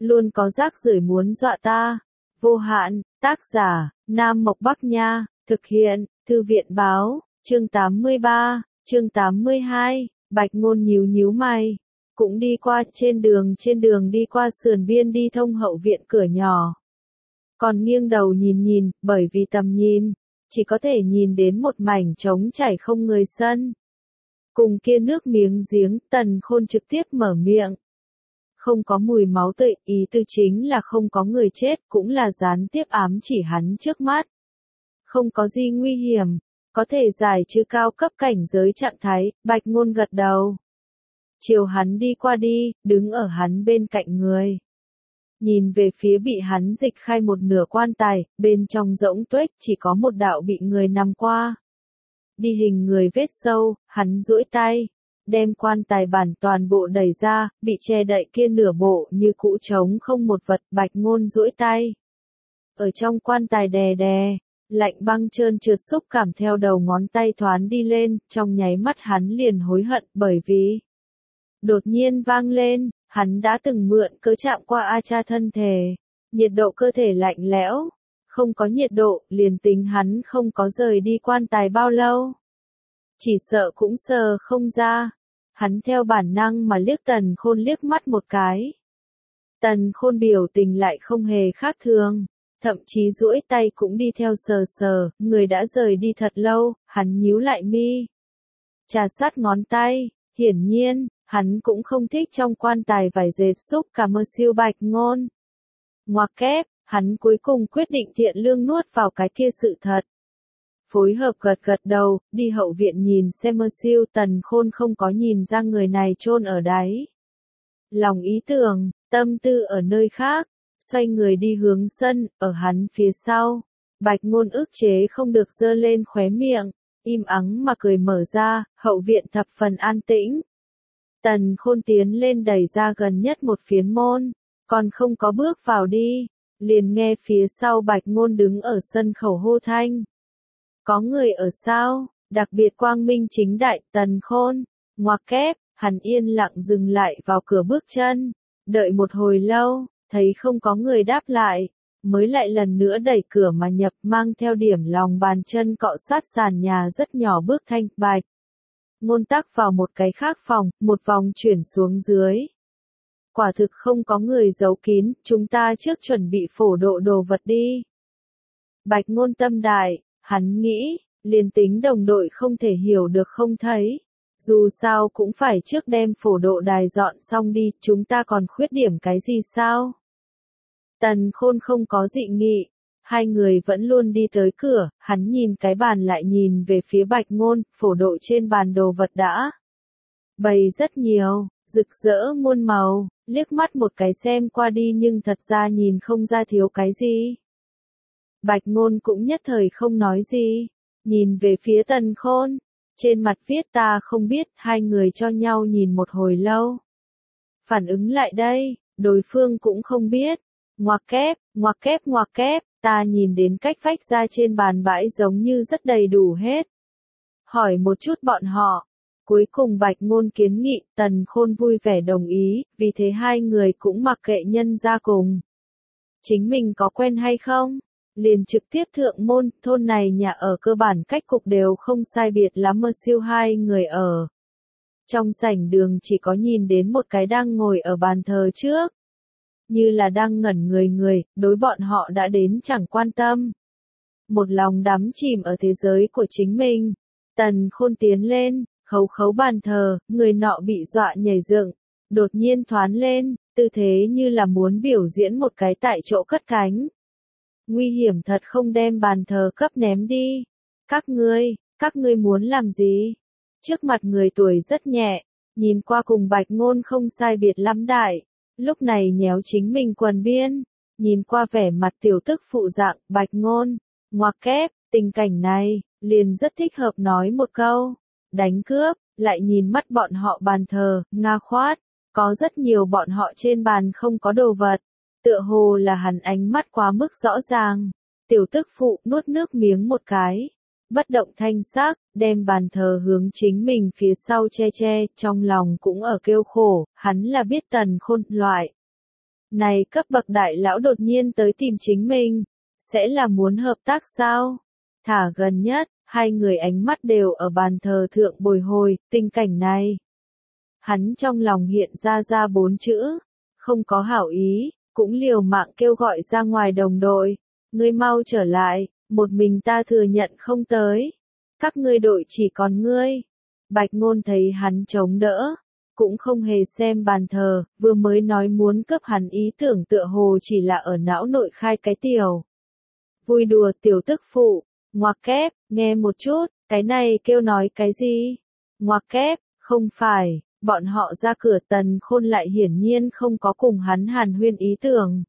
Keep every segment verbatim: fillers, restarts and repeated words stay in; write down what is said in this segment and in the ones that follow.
luôn có rác rưởi muốn dọa ta. Vô hạn, tác giả, Nam Mộc Bắc Nha, thực hiện, Thư viện Báo, chương tám mươi ba, chương tám mươi hai, Bạch Ngôn nhíu nhíu mày. Cũng đi qua trên đường trên đường đi qua sườn biên đi thông hậu viện cửa nhỏ. Còn nghiêng đầu nhìn nhìn, bởi vì tầm nhìn, chỉ có thể nhìn đến một mảnh trống trải không người sân. Cùng kia nước miếng giếng, Tần Khôn trực tiếp mở miệng. Không có mùi máu tươi, ý tư chính là không có người chết, cũng là gián tiếp ám chỉ hắn trước mắt. Không có gì nguy hiểm, có thể giải trừ cao cấp cảnh giới trạng thái, Bạch Ngôn gật đầu. Chiều hắn đi qua đi, đứng ở hắn bên cạnh người. Nhìn về phía bị hắn dịch khai một nửa quan tài, bên trong rỗng tuếch chỉ có một đạo bị người nằm qua. Đi hình người vết sâu, hắn duỗi tay, đem quan tài bản toàn bộ đẩy ra, bị che đậy kia nửa bộ như cũ trống không một vật. Bạch Ngôn duỗi tay. Ở trong quan tài đè đè, lạnh băng trơn trượt xúc cảm theo đầu ngón tay thoán đi lên, trong nháy mắt hắn liền hối hận bởi vì đột nhiên vang lên, hắn đã từng mượn cớ chạm qua A Cha thân thể, nhiệt độ cơ thể lạnh lẽo, không có nhiệt độ, liền tính hắn không có rời đi quan tài bao lâu. Chỉ sợ cũng sờ không ra, hắn theo bản năng mà liếc Tần Khôn liếc mắt một cái. Tần Khôn biểu tình lại không hề khác thường, thậm chí duỗi tay cũng đi theo sờ sờ, người đã rời đi thật lâu, hắn nhíu lại mi. Trà sát ngón tay, hiển nhiên, hắn cũng không thích trong quan tài vải dệt xúc cả mơ siêu Bạch Ngôn. Ngoặc kép, hắn cuối cùng quyết định thiện lương nuốt vào cái kia sự thật. Phối hợp gật gật đầu, đi hậu viện nhìn xem mơ siêu. Tần Khôn không có nhìn ra người này chôn ở đáy lòng ý tưởng, tâm tư ở nơi khác, xoay người đi hướng sân, ở hắn phía sau. Bạch Ngôn ức chế không được giơ lên khóe miệng, im ắng mà cười mở ra, hậu viện thập phần an tĩnh. Tần Khôn tiến lên đẩy ra gần nhất một phiến môn, còn không có bước vào đi, liền nghe phía sau Bạch Ngôn đứng ở sân khẩu hô thanh. Có người ở sao, đặc biệt quang minh chính đại. Tần Khôn, ngoặc kép, hắn yên lặng dừng lại vào cửa bước chân, đợi một hồi lâu, thấy không có người đáp lại, mới lại lần nữa đẩy cửa mà nhập, mang theo điểm lòng bàn chân cọ sát sàn nhà rất nhỏ bước thanh. Bạch Ngôn tắc vào một cái khác phòng, một vòng chuyển xuống dưới. Quả thực không có người giấu kín, chúng ta trước chuẩn bị phổ độ đồ vật đi. Bạch Ngôn tâm đại, hắn nghĩ, liền tính đồng đội không thể hiểu được không thấy. Dù sao cũng phải trước đem phổ độ đài dọn xong đi, chúng ta còn khuyết điểm cái gì sao? Tần Khôn không có dị nghị. Hai người vẫn luôn đi tới cửa, hắn nhìn cái bàn lại nhìn về phía Bạch Ngôn, phổ độ trên bàn đồ vật đã bày rất nhiều, rực rỡ muôn màu, liếc mắt một cái xem qua đi nhưng thật ra nhìn không ra thiếu cái gì. Bạch Ngôn cũng nhất thời không nói gì, nhìn về phía Tần Khôn, trên mặt viết ta không biết. Hai người cho nhau nhìn một hồi lâu. Phản ứng lại đây, đối phương cũng không biết. Ngoặc kép, ngoặc kép ngoặc kép, ta nhìn đến cách vách ra trên bàn bãi giống như rất đầy đủ hết. Hỏi một chút bọn họ. Cuối cùng Bạch Ngôn kiến nghị, Tần Khôn vui vẻ đồng ý, vì thế hai người cũng mặc kệ nhân ra cùng. Chính mình có quen hay không? Liền trực tiếp thượng môn. Thôn này nhà ở cơ bản cách cục đều không sai biệt lắm. Mơ siêu hai người ở trong sảnh đường chỉ có nhìn đến một cái đang ngồi ở bàn thờ trước, như là đang ngẩn người người, đối bọn họ đã đến chẳng quan tâm. Một lòng đắm chìm ở thế giới của chính mình. Tần Khôn tiến lên, khấu khấu bàn thờ, người nọ bị dọa nhảy dựng, đột nhiên thoán lên, tư thế như là muốn biểu diễn một cái tại chỗ cất cánh. Nguy hiểm thật không, đem bàn thờ cấp ném đi. Các ngươi, các ngươi muốn làm gì? Trước mặt người tuổi rất nhẹ, nhìn qua cùng Bạch Ngôn không sai biệt lắm đại. Lúc này nhéo chính mình quần biên, nhìn qua vẻ mặt tiểu tức phụ dạng. Bạch Ngôn, ngoặc kép, tình cảnh này, liền rất thích hợp nói một câu. Đánh cướp, lại nhìn mắt bọn họ bàn thờ, nga khoát, có rất nhiều bọn họ trên bàn không có đồ vật. Tựa hồ là hắn ánh mắt quá mức rõ ràng. Tiểu tức phụ nuốt nước miếng một cái, bất động thanh sắc, đem bàn thờ hướng chính mình phía sau che che, trong lòng cũng ở kêu khổ. Hắn là biết Tần Khôn loại Này cấp bậc đại lão đột nhiên tới tìm chính mình, sẽ là muốn hợp tác sao? Thả gần nhất, hai người ánh mắt đều ở bàn thờ thượng bồi hồi, tình cảnh này. Hắn trong lòng hiện ra ra bốn chữ, không có hảo ý, cũng liều mạng kêu gọi ra ngoài đồng đội. Ngươi mau trở lại, một mình ta thừa nhận không tới. Các ngươi đội chỉ còn ngươi. Bạch Ngôn thấy hắn chống đỡ, cũng không hề xem bàn thờ, vừa mới nói muốn cấp hắn ý tưởng tựa hồ chỉ là ở não nội khai cái tiểu. Vui đùa tiểu tức phụ, ngoặc kép, nghe một chút, cái này kêu nói cái gì? Ngoặc kép, không phải, bọn họ ra cửa Tần Khôn lại hiển nhiên không có cùng hắn hàn huyên ý tưởng.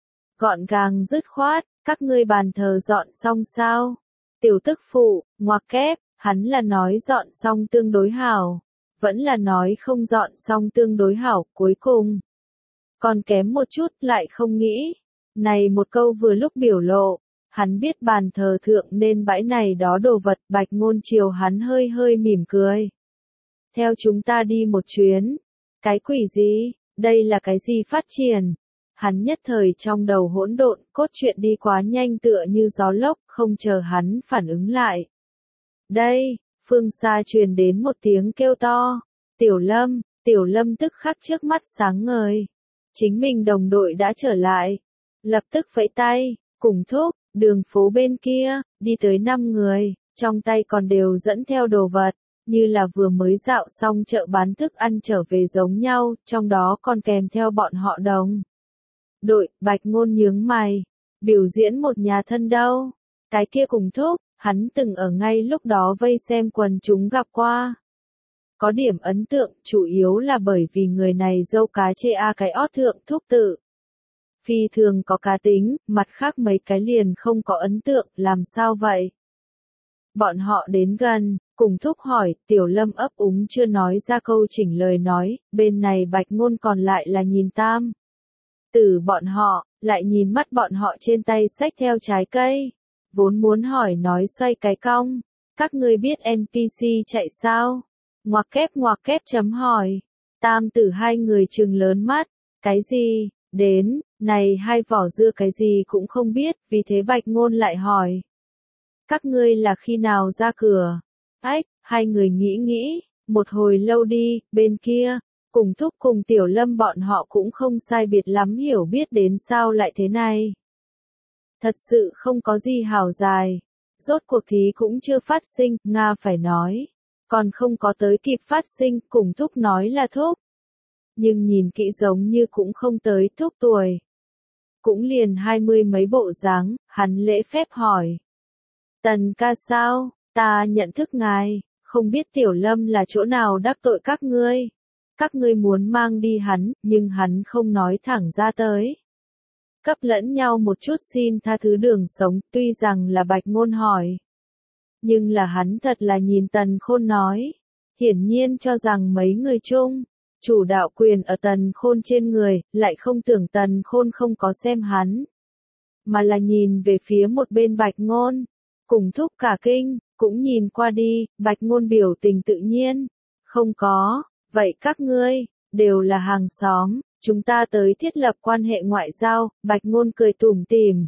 Gọn gàng dứt khoát, các ngươi bàn thờ dọn xong sao? Tiểu tức phụ, ngoặc kép, hắn là nói dọn xong tương đối hảo, vẫn là nói không dọn xong tương đối hảo, cuối cùng. Còn kém một chút lại không nghĩ. Này một câu vừa lúc biểu lộ, hắn biết bàn thờ thượng nên bãi này đó đồ vật. Bạch Ngôn chiều hắn hơi hơi mỉm cười. Theo chúng ta đi một chuyến. Cái quỷ gì, đây là cái gì phát triển? Hắn nhất thời trong đầu hỗn độn, cốt truyện đi quá nhanh tựa như gió lốc, không chờ hắn phản ứng lại. Đây, phương xa truyền đến một tiếng kêu to. Tiểu Lâm, Tiểu Lâm tức khắc trước mắt sáng ngời. Chính mình đồng đội đã trở lại. Lập tức vẫy tay, cùng thúc, đường phố bên kia, đi tới năm người, trong tay còn đều dẫn theo đồ vật, như là vừa mới dạo xong chợ bán thức ăn trở về giống nhau, trong đó còn kèm theo bọn họ đồng. Đội, Bạch Ngôn nhướng mày, biểu diễn một nhà thân đâu, cái kia cùng thúc, hắn từng ở ngay lúc đó vây xem quần chúng gặp qua. Có điểm ấn tượng, chủ yếu là bởi vì người này dâu cá chê a cái ót thượng thúc tự. Phi thường có cá tính, mặt khác mấy cái liền không có ấn tượng, làm sao vậy? Bọn họ đến gần, cùng thúc hỏi, Tiểu Lâm ấp úng chưa nói ra câu chỉnh lời nói, bên này Bạch Ngôn còn lại là nhìn tam. Từ bọn họ, lại nhìn mắt bọn họ trên tay xách theo trái cây. Vốn muốn hỏi nói xoay cái cong, các ngươi biết en pê xê chạy sao? Ngoặc kép ngoặc kép chấm hỏi. Tam tử hai người trừng lớn mắt, cái gì, đến, này hai vỏ dưa cái gì cũng không biết, vì thế Bạch Ngôn lại hỏi. Các ngươi là khi nào ra cửa? Ách, hai người nghĩ nghĩ, một hồi lâu đi, bên kia, cùng thúc cùng Tiểu Lâm bọn họ cũng không sai biệt lắm hiểu biết đến sao lại thế này. Thật sự không có gì hào dài, rốt cuộc thí cũng chưa phát sinh, Nga phải nói. Còn không có tới kịp phát sinh, cùng thúc nói là thúc. Nhưng nhìn kỹ giống như cũng không tới thúc tuổi. Cũng liền hai mươi mấy bộ dáng, hắn lễ phép hỏi. Tần ca sao, ta nhận thức ngài, không biết Tiểu Lâm là chỗ nào đắc tội các ngươi. Các ngươi muốn mang đi hắn, nhưng hắn không nói thẳng ra tới. Cấp lẫn nhau một chút xin tha thứ đường sống, tuy rằng là Bạch Ngôn hỏi. Nhưng là hắn thật là nhìn Tần Khôn nói. Hiển nhiên cho rằng mấy người chung, chủ đạo quyền ở Tần Khôn trên người, lại không tưởng Tần Khôn không có xem hắn. Mà là nhìn về phía một bên Bạch Ngôn. Cùng thúc cả kinh, cũng nhìn qua đi, Bạch Ngôn biểu tình tự nhiên. Không có, vậy các ngươi, đều là hàng xóm, chúng ta tới thiết lập quan hệ ngoại giao, Bạch Ngôn cười tủm tỉm.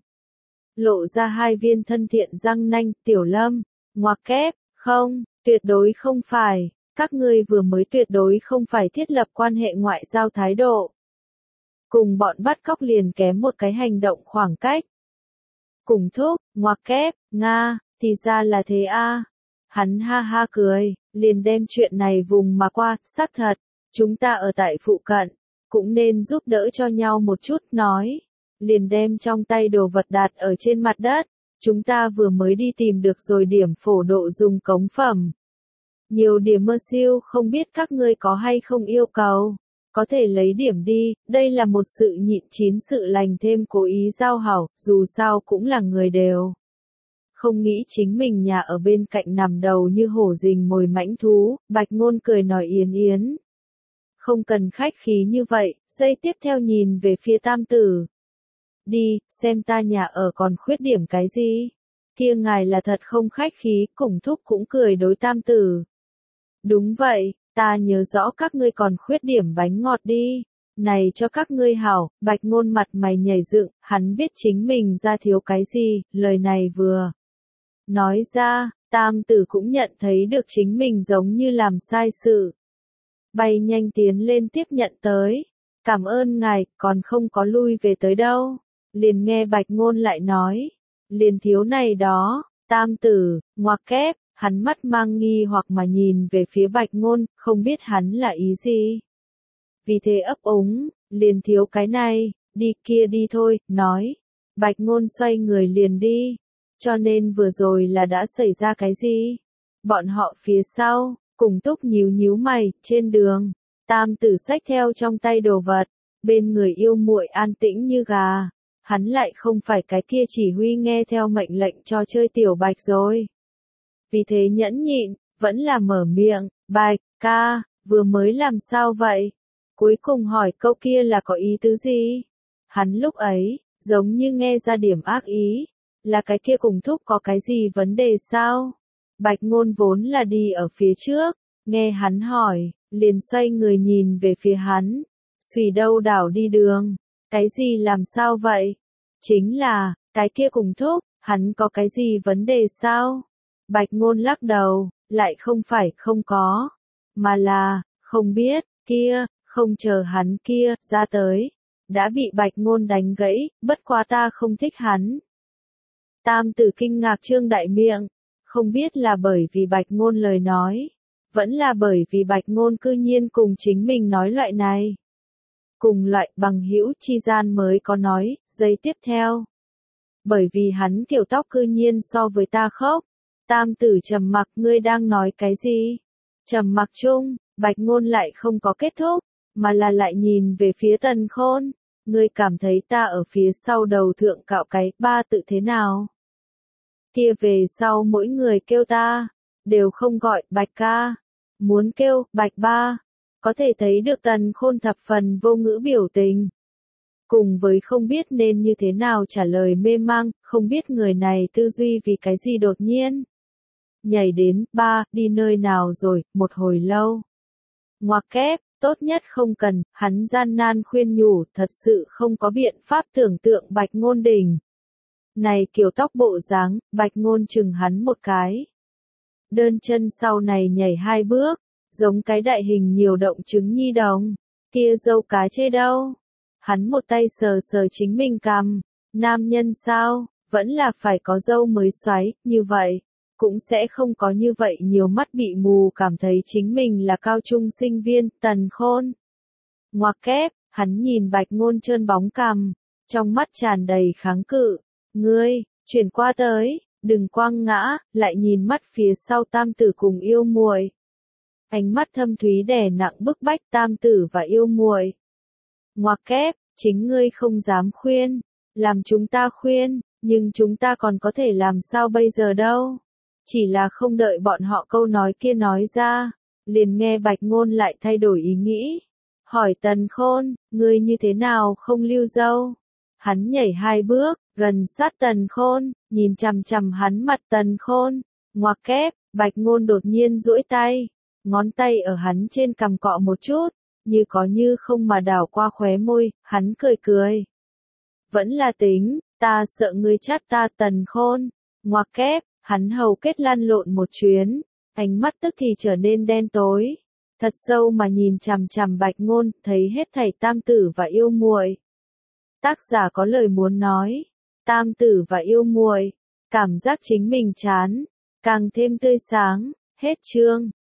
Lộ ra hai viên thân thiện răng nanh, Tiểu Lâm, ngoặc kép, không, tuyệt đối không phải, các ngươi vừa mới tuyệt đối không phải thiết lập quan hệ ngoại giao thái độ. Cùng bọn bắt cóc liền kém một cái hành động khoảng cách. Cùng thúc, ngoặc kép, Nga, thì ra là thế a. Hắn ha ha cười, liền đem chuyện này vùng mà qua, xác thật, chúng ta ở tại phụ cận, cũng nên giúp đỡ cho nhau một chút, nói. Liền đem trong tay đồ vật đặt ở trên mặt đất, chúng ta vừa mới đi tìm được rồi điểm phổ độ dùng cống phẩm. Nhiều điểm mơ siêu không biết các ngươi có hay không yêu cầu, có thể lấy điểm đi, đây là một sự nhịn chín sự lành thêm cố ý giao hảo, dù sao cũng là người đều. Không nghĩ chính mình nhà ở bên cạnh nằm đầu như hổ rình mồi mãnh thú, Bạch Ngôn cười nói yến yến. Không cần khách khí như vậy, giây tiếp theo nhìn về phía tam tử. Đi, xem ta nhà ở còn khuyết điểm cái gì? Kia ngài là thật không khách khí, cùng thúc cũng cười đối tam tử. Đúng vậy, ta nhớ rõ các ngươi còn khuyết điểm bánh ngọt đi. Này cho các ngươi hảo, Bạch Ngôn mặt mày nhảy dựng, hắn biết chính mình ra thiếu cái gì, lời này vừa nói ra, Tam Tử cũng nhận thấy được chính mình giống như làm sai sự. Bay nhanh tiến lên tiếp nhận tới. Cảm ơn ngài, còn không có lui về tới đâu. Liền nghe Bạch Ngôn lại nói. Liền thiếu này đó, Tam Tử, ngoặc kép, hắn mắt mang nghi hoặc mà nhìn về phía Bạch Ngôn, không biết hắn là ý gì. Vì thế ấp úng, liền thiếu cái này, đi kia đi thôi, nói. Bạch Ngôn xoay người liền đi. Cho nên vừa rồi là đã xảy ra cái gì? Bọn họ phía sau, cùng Túc nhíu nhíu mày, trên đường, Tam Tử xách theo trong tay đồ vật, bên người yêu muội an tĩnh như gà. Hắn lại không phải cái kia chỉ huy nghe theo mệnh lệnh cho chơi tiểu Bạch rồi. Vì thế nhẫn nhịn, vẫn là mở miệng, Bạch, ca, vừa mới làm sao vậy? Cuối cùng hỏi câu kia là có ý tứ gì? Hắn lúc ấy, giống như nghe ra điểm ác ý, là cái kia cùng Thúc có cái gì vấn đề sao? Bạch Ngôn vốn là đi ở phía trước, nghe hắn hỏi, liền xoay người nhìn về phía hắn, xùy đâu đảo đi đường, cái gì làm sao vậy? Chính là, cái kia cùng Thúc, hắn có cái gì vấn đề sao? Bạch Ngôn lắc đầu, lại không phải không có, mà là, không biết, kia, không chờ hắn kia, ra tới, đã bị Bạch Ngôn đánh gãy, bất quá ta không thích hắn. Tam Tử kinh ngạc trương đại miệng, không biết là bởi vì Bạch Ngôn lời nói, vẫn là bởi vì Bạch Ngôn cư nhiên cùng chính mình nói loại này. Cùng loại bằng hữu chi gian mới có nói, giây tiếp theo. Bởi vì hắn kiểu tóc cư nhiên so với ta khóc. Tam Tử trầm mặc, ngươi đang nói cái gì? Trầm mặc chung, Bạch Ngôn lại không có kết thúc, mà là lại nhìn về phía Tần Khôn. Ngươi cảm thấy ta ở phía sau đầu thượng cạo cái ba tự thế nào? Kia về sau mỗi người kêu ta, đều không gọi Bạch ca, muốn kêu Bạch ba, có thể thấy được Tần Khôn thập phần vô ngữ biểu tình. Cùng với không biết nên như thế nào trả lời mê mang, không biết người này tư duy vì cái gì đột nhiên. Nhảy đến, ba, đi nơi nào rồi, một hồi lâu. Ngoặc kép, tốt nhất không cần, hắn gian nan khuyên nhủ, thật sự không có biện pháp tưởng tượng Bạch Ngôn đỉnh. Này kiểu tóc bộ dáng, Bạch Ngôn chừng hắn một cái. Đơn chân sau này nhảy hai bước, giống cái đại hình nhiều động trứng nhi đồng. Kia dâu cá chê đâu? Hắn một tay sờ sờ chính mình cằm, nam nhân sao, vẫn là phải có dâu mới xoáy, như vậy, cũng sẽ không có như vậy nhiều mắt bị mù cảm thấy chính mình là cao trung sinh viên, Tần Khôn. Ngoặc kép, hắn nhìn Bạch Ngôn trơn bóng cằm, trong mắt tràn đầy kháng cự, ngươi, chuyển qua tới, đừng quăng ngã, lại nhìn mắt phía sau Tam Tử cùng yêu muội. Ánh mắt thâm thúy đè nặng bức bách Tam Tử và yêu muội. Ngoặc kép, chính ngươi không dám khuyên, làm chúng ta khuyên, nhưng chúng ta còn có thể làm sao bây giờ đâu. Chỉ là không đợi bọn họ câu nói kia nói ra, liền nghe Bạch Ngôn lại thay đổi ý nghĩ. Hỏi Tần Khôn, ngươi như thế nào không lưu dâu? Hắn nhảy hai bước, gần sát Tần Khôn, nhìn chằm chằm hắn mặt Tần Khôn. Ngoặc kép, Bạch Ngôn đột nhiên duỗi tay, ngón tay ở hắn trên cằm cọ một chút, như có như không mà đảo qua khóe môi, hắn cười cười. Vẫn là tính, ta sợ ngươi trách ta Tần Khôn. Ngoặc kép, hắn hầu kết lăn lộn một chuyến, ánh mắt tức thì trở nên đen tối, thật sâu mà nhìn chằm chằm Bạch Ngôn, thấy hết thảy Tam Tử và yêu muội. Tác giả có lời muốn nói, Tam Tử và yêu muội, cảm giác chính mình chán, càng thêm tươi sáng, hết chương.